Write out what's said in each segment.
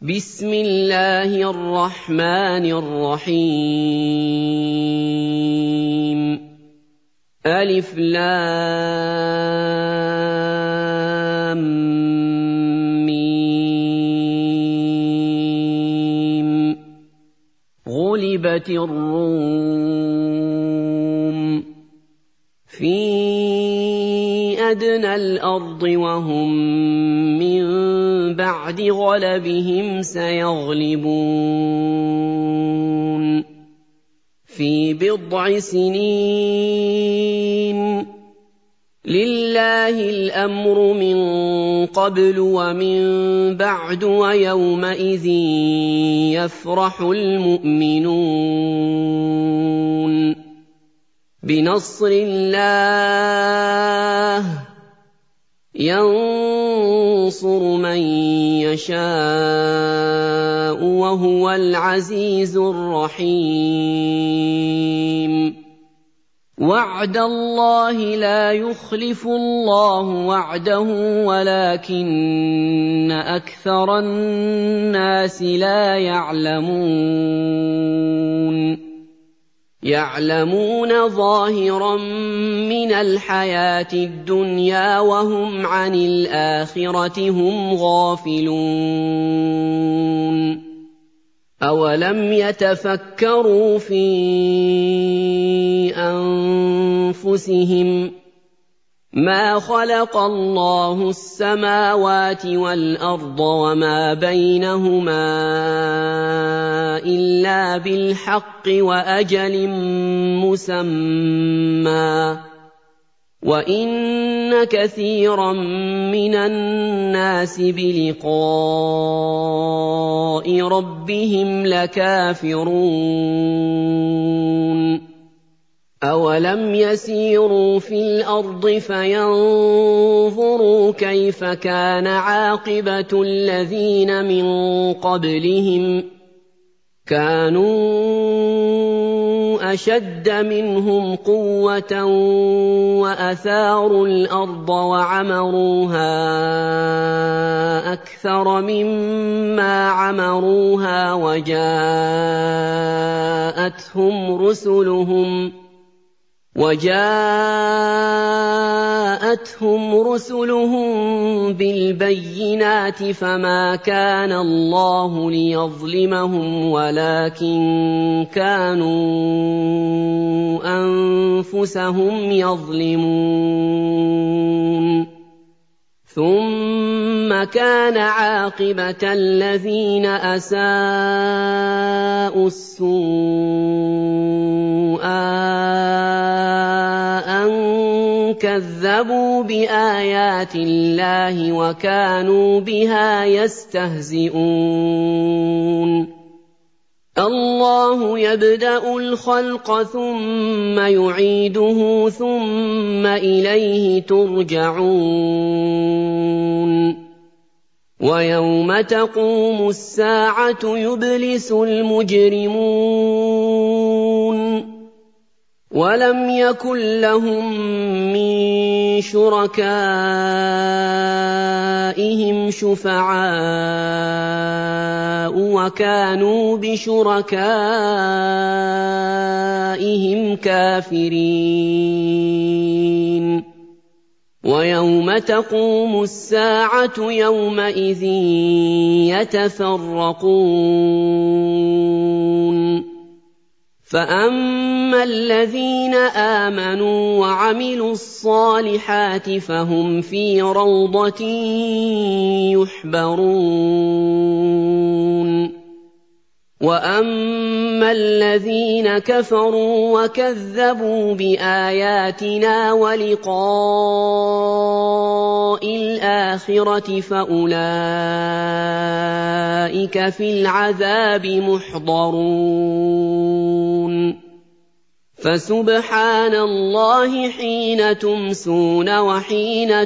بسم الله الرحمن الرحيم ألف لام ميم غلبت الروم في أدنى الأرض وهم من بعد غلبهم سيغلبون في بضع سنين لله الأمر من قبل ومن بعد ويومئذ يفرح المؤمنون بنصر الله ينصر من يشاء وهو العزيز الرحيم وعد الله لا يخلف الله وعده ولكن أكثر الناس لا يعلمون ظاهرا من الحياة الدنيا وهم عن الآخرة هم غافلون أولم يتفكروا في أنفسهم ما خلق الله السماوات والأرض وما بينهما إلا بالحق وأجل مسمى وإن كثيرا من الناس بلقاء ربهم لكافرون أولم يسيروا في الأرض فينظروا كيف كان عاقبة الذين من قبلهم كانوا أشد منهم قوة وأثاروا الأرض وعمروها أكثر مما عمروها وجاءتهم رسلهم بالبينات فما كان الله ليظلمهم ولكن كانوا أنفسهم يظلمون ثم كان عاقبة الذين أساءوا السوء أن كذبوا بآيات الله وكانوا بها يستهزئون الله يبدأ الخلق ثم يعيده ثم إليه ترجعون ويوم تقوم الساعة يبلس المجرمون ولم يكن لهم من شركائهم شفعاء وكانوا بشركائهم كافرين ويوم تقوم الساعة يومئذ يتفرقون فأما الذين آمنوا وعملوا الصالحات فهم في روضة يحبرون وأما الذين كفروا وكذبوا بآياتنا ولقاء الآخرة فأولئك في العذاب محضرون فسبحان الله حين تمسون وحين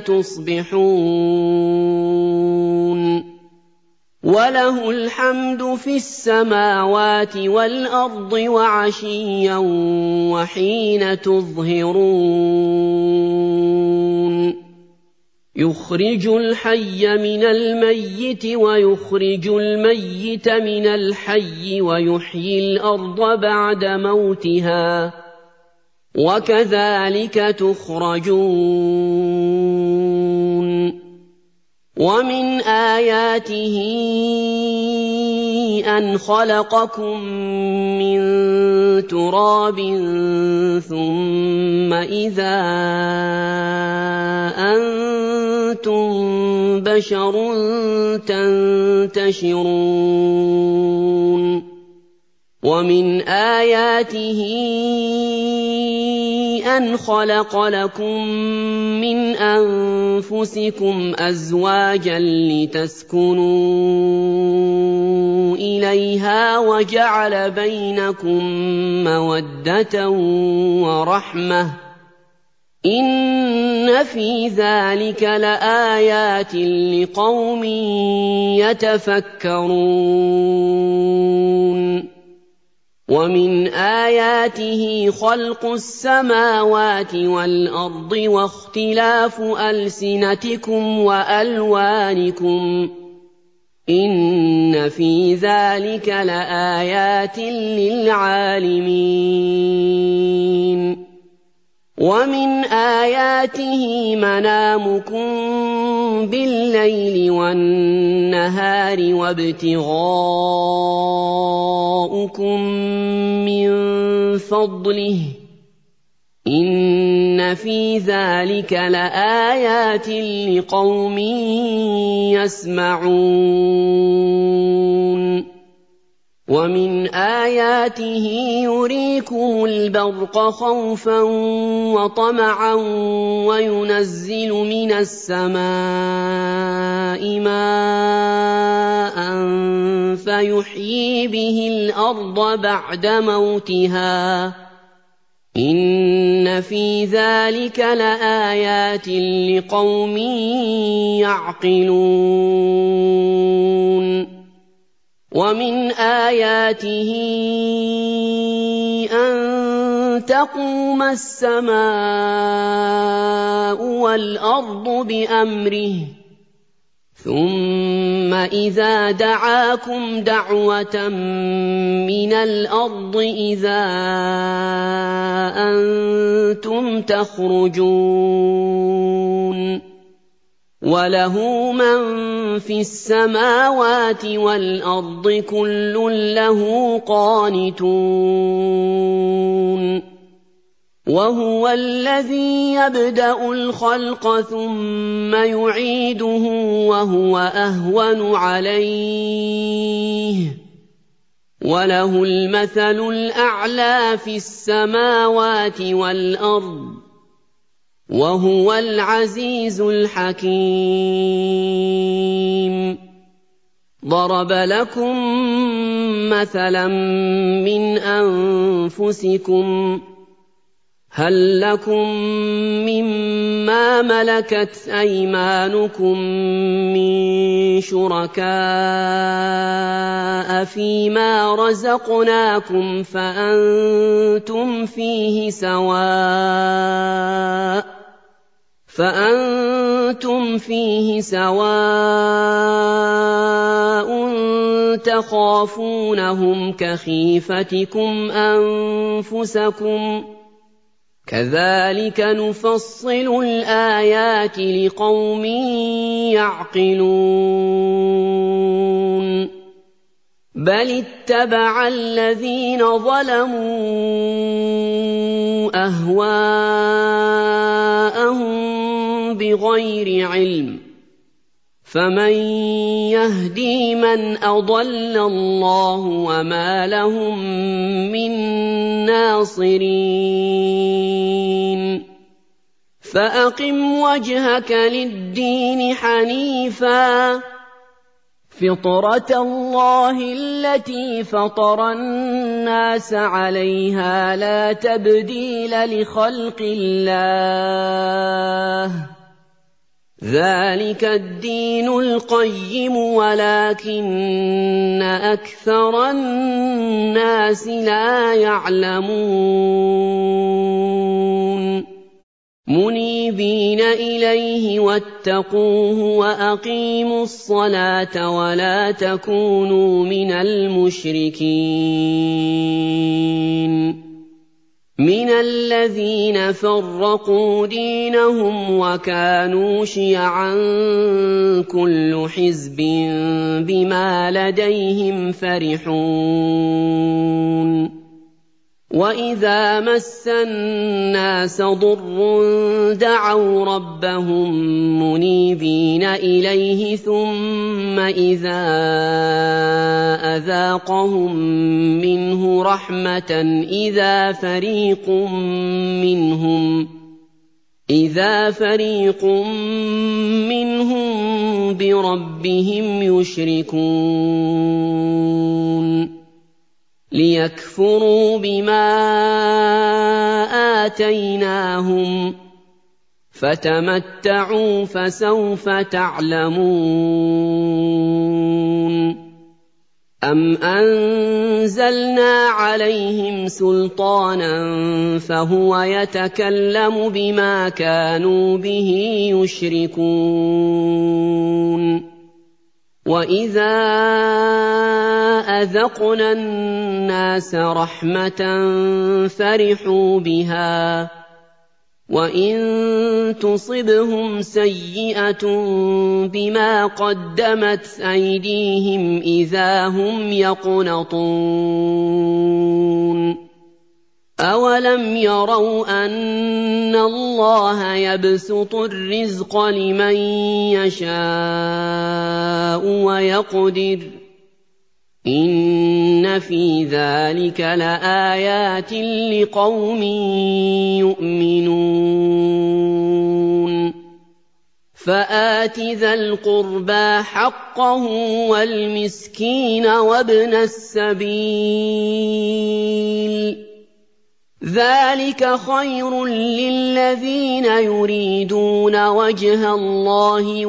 تصبحون وله الحمد في السماوات والأرض وعشيا وحين تظهرون يُخْرِجُ الْحَيَّ مِنَ الْمَيِّتِ وَيُخْرِجُ الْمَيِّتَ مِنَ الْحَيِّ وَيُحْيِي الْأَرْضَ بَعْدَ مَوْتِهَا ۚ وَكَذَٰلِكَ تُخْرَجُونَ وَمِنْ آيَاتِهِ أَنْ خَلَقَكُم مِّن تُرَابٍ ثُمَّ إِذَا أَنتُم بَشَرٌ تَنتَشِرُونَ وَمِنْ آيَاتِهِ أَنْ خَلَقَ لَكُم مِّنْ أَنفُسِكُمْ أَزْوَاجًا لِّتَسْكُنُوا إِلَيْهَا وَجَعَلَ بَيْنَكُم مَّوَدَّةً وَرَحْمَةً ۚ إِنَّ فِي ذَٰلِكَ لَآيَاتٍ لِّقَوْمٍ يَتَفَكَّرُونَ وَمِنْ آيَاتِهِ خَلْقُ السَّمَاوَاتِ وَالْأَرْضِ وَاخْتِلَافُ أَلْسِنَتِكُمْ وَأَلْوَانِكُمْ ۚ إِنَّ فِي ذَٰلِكَ لَآيَاتٍ لِّلْعَالِمِينَ وَمِنْ آيَاتِهِ مَنَامُكُم بِاللَّيْلِ وَالنَّهَارِ وَابْتِغَاؤُكُم مِّن فَضْلِهِ ۚ إِنَّ فِي ذَٰلِكَ لَآيَاتٍ لِّقَوْمٍ يَسْمَعُونَ وَمِنْ آيَاتِهِ يُرِيكُمُ الْبَرْقَ خَوْفًا وَطَمَعًا وَيُنَزِّلُ مِنَ السَّمَاءِ مَاءً فَيُحْيِي بِهِ الْأَرْضَ بَعْدَ مَوْتِهَا ۚ إِنَّ فِي ذَلِكَ لَآيَاتٍ لِّقَوْمٍ يَعْقِلُونَ وَمِنْ آيَاتِهِ أَن تَقُومَ السَّمَاءُ وَالْأَرْضُ بِأَمْرِهِ ۚ ثُمَّ إِذَا دَعَاكُمْ دَعْوَةً مِّنَ الْأَرْضِ إِذَا أَنتُمْ تَخْرُجُونَ وَلَهُ مَن فِي السَّمَاوَاتِ وَالْأَرْضِ ۖ كُلٌّ لَّهُ قَانِتُونَ وَهُوَ الَّذِي يَبْدَأُ الْخَلْقَ ثُمَّ يُعِيدُهُ وَهُوَ أَهْوَنُ عَلَيْهِ ۖ وَلَهُ الْمَثَلُ الْأَعْلَىٰ فِي السَّمَاوَاتِ وَالْأَرْضِ ۚ وَهُوَ الْعَزِيزُ الْحَكِيمُ ضَرَبَ لَكُم مَّثَلًا مِّنْ أَنفُسِكُمْ ۖ هَل لَّكُم مِّمَّا مَلَكَتْ أَيْمَانُكُم مِّن شُرَكَاءَ فِيمَا رَزَقْنَاكُمْ فَأَنتُمْ فِيهِ سَوَاءٌ تَخَافُونَهُمْ كَخِيفَتِكُمْ أَنفُسَكُمْ ۚ كَذَٰلِكَ نُفَصِّلُ الْآيَاتِ لِقَوْمٍ يَعْقِلُونَ بَلِ اتَّبَعَ الَّذِينَ ظَلَمُوا أَهْوَاءَهُم بِغَيْرِ عِلْمٍ ۖ فَمَن يَهْدِي مَنْ أَضَلَّ اللَّهُ وَمَا لَهُم مِّن نَّاصِرِينَ فَأَقِمْ وَجْهَكَ لِلدِّينِ حَنِيفًا فِطْرَتَ اللَّهِ الَّتِي فَطَرَ النَّاسَ عَلَيْهَا لَا تَبْدِيلَ لِخَلْقِ اللَّهِ ۚ ذَٰلِكَ الدِّينُ الْقَيِّمُ وَلَٰكِنَّ أَكْثَرَ النَّاسِ لَا يَعْلَمُونَ مُنِيبِينَ إِلَيْهِ وَاتَّقُوهُ وَأَقِيمُوا الصَّلَاةَ وَلَا تَكُونُوا مِنَ الْمُشْرِكِينَ مِنَ الَّذِينَ فَرَّقُوا دِينَهُمْ وَكَانُوا شِيَعًا كُلُّ حِزْبٍ بِمَا لَدَيْهِمْ فَرِحُونَ وَإِذَا مَسَّ النَّاسَ ضُرٌّ دَعَوْا رَبَّهُم مُّنِيبِينَ إِلَيْهِ ثُمَّ إِذَا أَذَاقَهُم مِّنْهُ رَحْمَةً إِذَا فَرِيقٌ مِّنْهُم بِرَبِّهِمْ يُشْرِكُونَ لِيَكْفُرُوا بِمَا آتَيْنَاهُمْ ۚ فَتَمَتَّعُوا فَسَوْفَ تَعْلَمُونَ أَمْ أَنزَلْنَا عَلَيْهِمْ سُلْطَانًا فَهُوَ يَتَكَلَّمُ بِمَا كَانُوا بِهِ يُشْرِكُونَ وَإِذَا أَذَقْنَا النَّاسَ رَحْمَةً فَرِحُوا بِهَا وَإِن تُصِبْهُمْ سَيِّئَةٌ بِمَا قَدَّمَتْ أَيْدِيهِمْ إِذَا هُمْ يَقْنَطُونَ أَوَلَمْ يَرَوْا أَنَّ اللَّهَ يَبْسُطُ الرِّزْقَ لِمَن يَشَاءُ وَيَقْدِرُ ۚ إِنَّ فِي ذَٰلِكَ لَآيَاتٍ لِّقَوْمٍ يُؤْمِنُونَ فَآتِ ذَا الْقُرْبَىٰ حَقَّهُ وَالْمِسْكِينَ وَابْنَ السَّبِيلِ ۚ ذَٰلِكَ خَيْرٌ لِّلَّذِينَ يُرِيدُونَ وَجْهَ اللَّهِ ۖ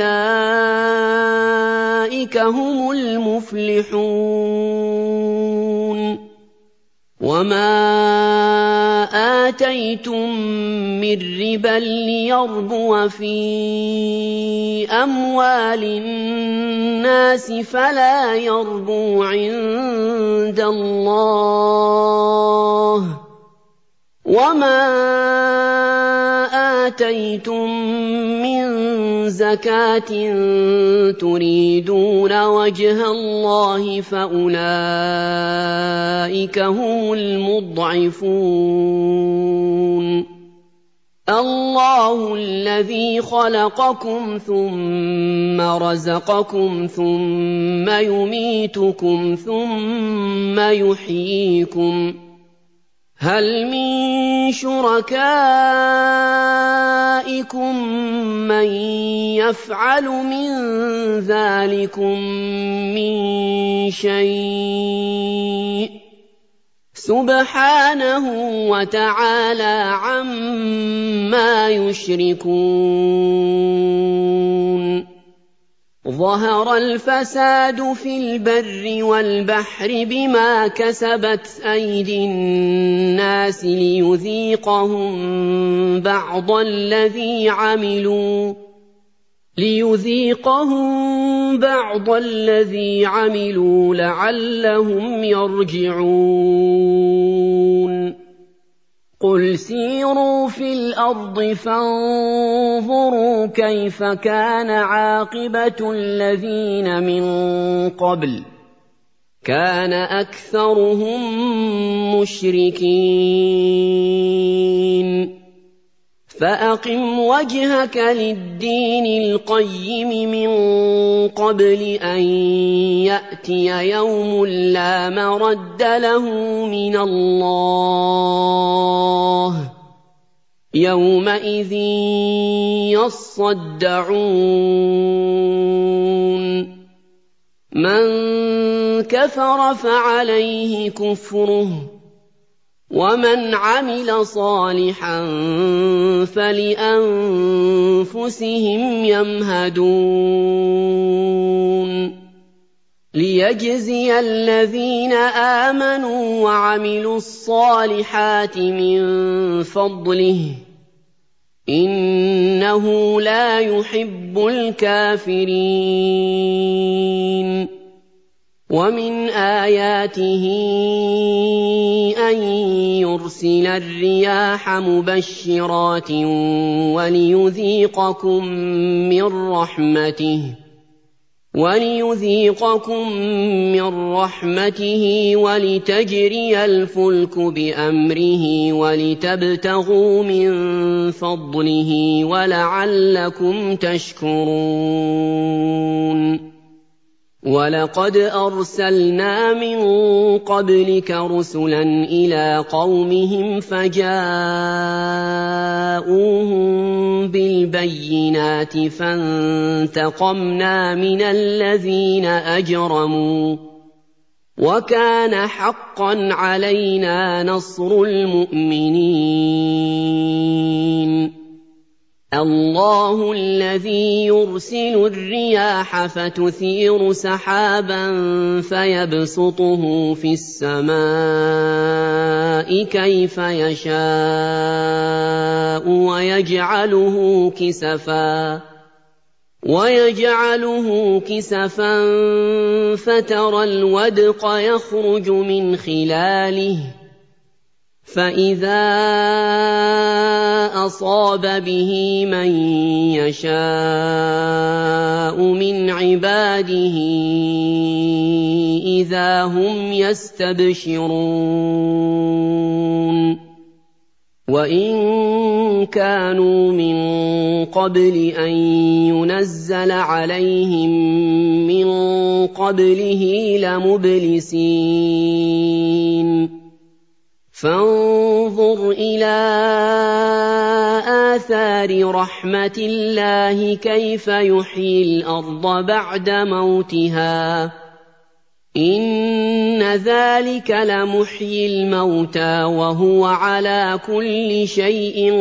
وَأُولَٰئِكَ هُمُ الْمُفْلِحُونَ وَمَا آتَيْتُم مِّن رِّبًا لِّيَرْبُوَ فِي أَمْوَالِ النَّاسِ فَلَا يَرْبُو عِندَ اللَّهِ ۖ وَمَا آتَيْتُم مِّن زَكَاةٍ تُرِيدُونَ وَجْهَ اللَّهِ فَأُولَٰئِكَ هُمُ الْمُضْعِفُونَ اللَّهُ الَّذِي خَلَقَكُمْ ثُمَّ رَزَقَكُمْ ثُمَّ يُمِيتُكُمْ ثُمَّ يُحْيِيكُمْ ۖ هَلْ مِن شُرَكَائِكُم مَّن يَفْعَلُ مِن ذَٰلِكُم مِّن شَيْءٍ ۚ سُبْحَانَهُ وَتَعَالَىٰ عَمَّا يُشْرِكُونَ ظَهَرَ الْفَسَادُ فِي الْبَرِّ وَالْبَحْرِ بِمَا كَسَبَتْ أَيْدِي النَّاسِ لِيُذِيقَهُم بَعْضَ الَّذِي عَمِلُوا لَعَلَّهُمْ يَرْجِعُونَ قُلْ سِيرُوا فِي الْأَرْضِ فَانظُرُوا كَيْفَ كَانَ عَاقِبَةُ الَّذِينَ مِن قَبْلُ ۚ كَانَ أَكْثَرُهُم مُّشْرِكِينَ فَأَقِمْ وَجْهَكَ لِلدِّينِ الْقَيِّمِ مِن قَبْلِ أَن يَأْتِيَ يَوْمٌ لَّا مَرَدَّ لَهُ مِنَ اللَّهِ ۖ يَوْمَئِذٍ يَصَّدَّعُونَ مَن كَفَرَ فَعَلَيْهِ كُفْرُهُ ۖ وَمَنْ عَمِلَ صَالِحًا فَلِأَنفُسِهِمْ يَمْهَدُونَ لِيَجْزِيَ الَّذِينَ آمَنُوا وَعَمِلُوا الصَّالِحَاتِ مِن فَضْلِهِ ۚ إِنَّهُ لَا يُحِبُّ الْكَافِرِينَ وَمِنْ آيَاتِهِ أَن يُرْسِلَ الرِّيَاحَ مُبَشِّرَاتٍ وَلِيُذِيقَكُم مِّن رَّحْمَتِهِ وَلِتَجْرِيَ الْفُلْكُ بِأَمْرِهِ وَلِتَبْتَغُوا مِن فَضْلِهِ وَلَعَلَّكُمْ تَشْكُرُونَ وَلَقَدْ أَرْسَلْنَا مِن قَبْلِكَ رُسُلًا إِلَىٰ قَوْمِهِمْ فَجَاءُوهُم بِالْبَيِّنَاتِ فَانتَقَمْنَا مِنَ الَّذِينَ أَجْرَمُوا ۖ وَكَانَ حَقًّا عَلَيْنَا نَصْرُ الْمُؤْمِنِينَ اللَّهُ الَّذِي يُرْسِلُ الرِّيَاحَ فَتُثِيرُ سَحَابًا فَيَبْسُطُهُ فِي السَّمَاءِ كَيْفَ يَشَاءُ وَيَجْعَلُهُ كِسَفًا فَتَرَى الْوَدْقَ يَخْرُجُ مِنْ خِلَالِهِ فَإِذَا أَصَابَ بِهِ مَن يَشَاءُ مِنْ عِبَادِهِ إِذَا هُمْ يَسْتَبْشِرُونَ وَإِن كَانُوا مِن قَبْلِ أَن يُنَزَّلَ عَلَيْهِم مِّن قَبْلِهِ لَمُبْلِسِينَ فانظُرْ إِلَىٰ آثَارِ رَحْمَتِ اللَّهِ كَيْفَ يُحْيِي الْأَرْضَ بَعْدَ مَوْتِهَا ۚ إِنَّ ذَٰلِكَ لَمُحْيِي الْمَوْتَىٰ وَهُوَ عَلَىٰ كُلِّ شَيْءٍ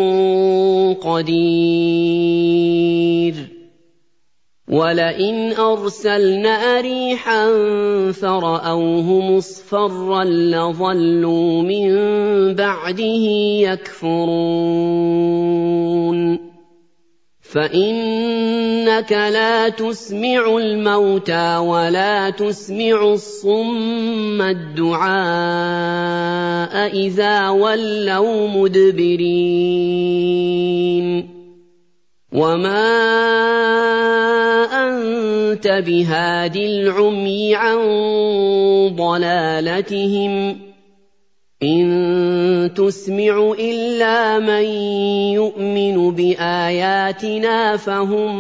قَدِيرٌ وَلَئِنْ أَرْسَلْنَا رِيحًا فَرَأَوْهُ مُصْفَرًّا لَّظَلُّوا مِن بَعْدِهِ يَكْفُرُونَ فَإِنَّكَ لَا تُسْمِعُ الْمَوْتَىٰ وَلَا تُسْمِعُ الصُّمَّ الدُّعَاءَ إِذَا وَلَّوْا مُدْبِرِينَ وَمَا أَنتَ بِهَادِ الْعُمْيِ عَن ضَلَالَتِهِمْ ۖ إِن تُسْمِعُ إِلَّا مَن يُؤْمِنُ بِآيَاتِنَا فَهُم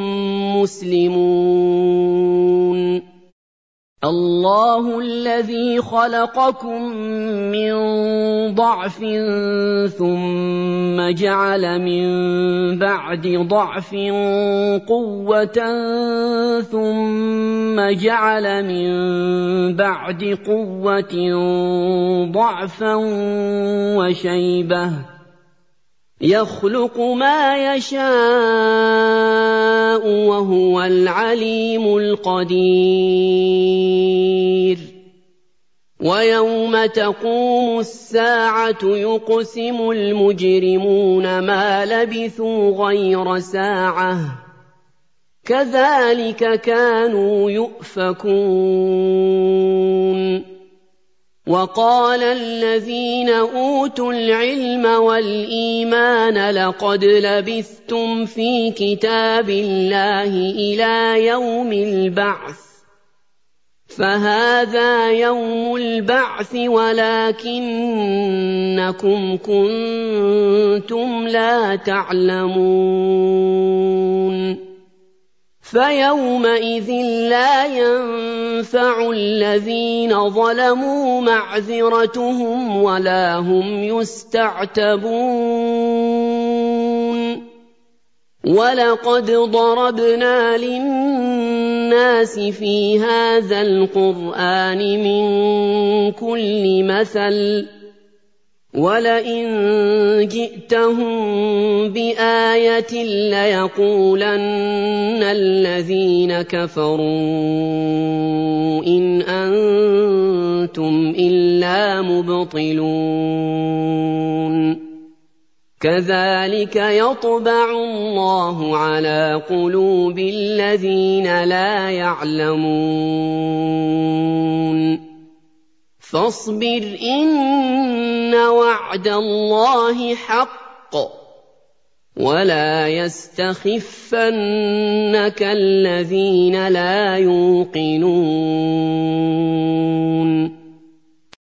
مُّسْلِمُونَ اللَّهُ الَّذِي خَلَقَكُم مِّن ضَعْفٍ ثُمَّ جَعَلَ مِن بَعْدِ ضَعْفٍ قُوَّةً ثُمَّ جَعَلَ مِن بَعْدِ قُوَّةٍ ضَعْفًا وَشَيْبَةً ۚ يَخْلُقُ مَا يَشَاءُ ۖ وَهُوَ الْعَلِيمُ الْقَدِيرُ وَيَوْمَ تَقُومُ السَّاعَةُ يُقْسِمُ الْمُجْرِمُونَ مَا لَبِثُوا غَيْرَ سَاعَةٍ ۚ كَذَٰلِكَ كَانُوا يُؤْفَكُونَ وَقَالَ الَّذِينَ أُوتُوا الْعِلْمَ وَالْإِيمَانَ لَقَدْ لَبِثْتُمْ فِي كِتَابِ اللَّهِ إِلَىٰ يَوْمِ الْبَعْثِ ۖ فَهَٰذَا يَوْمُ الْبَعْثِ وَلَٰكِنَّكُمْ كُنتُمْ لَا تَعْلَمُونَ فَيَوْمَئِذٍ لَّا يَنفَعُ الَّذِينَ ظَلَمُوا مَعْذِرَتُهُمْ وَلَا هُمْ يُسْتَعْتَبُونَ وَلَقَدْ ضَرَبْنَا لِلنَّاسِ فِي هَٰذَا الْقُرْآنِ مِن كُلِّ مَثَلٍ ۚ وَلَئِن جِئْتَهُم بِآيَةٍ لَّيَقُولَنَّ الَّذِينَ كَفَرُوا إِنْ أَنتُمْ إِلَّا مُبْطِلُونَ كَذَٰلِكَ يَطْبَعُ اللَّهُ عَلَىٰ قُلُوبِ الَّذِينَ لَا يَعْلَمُونَ فَاصْبِرْ إِنَّ وَعْدَ اللَّهِ حَقٌّ وَلَا يَسْتَخِفَّنَّكَ الَّذِينَ لَا يُوقِنُونَ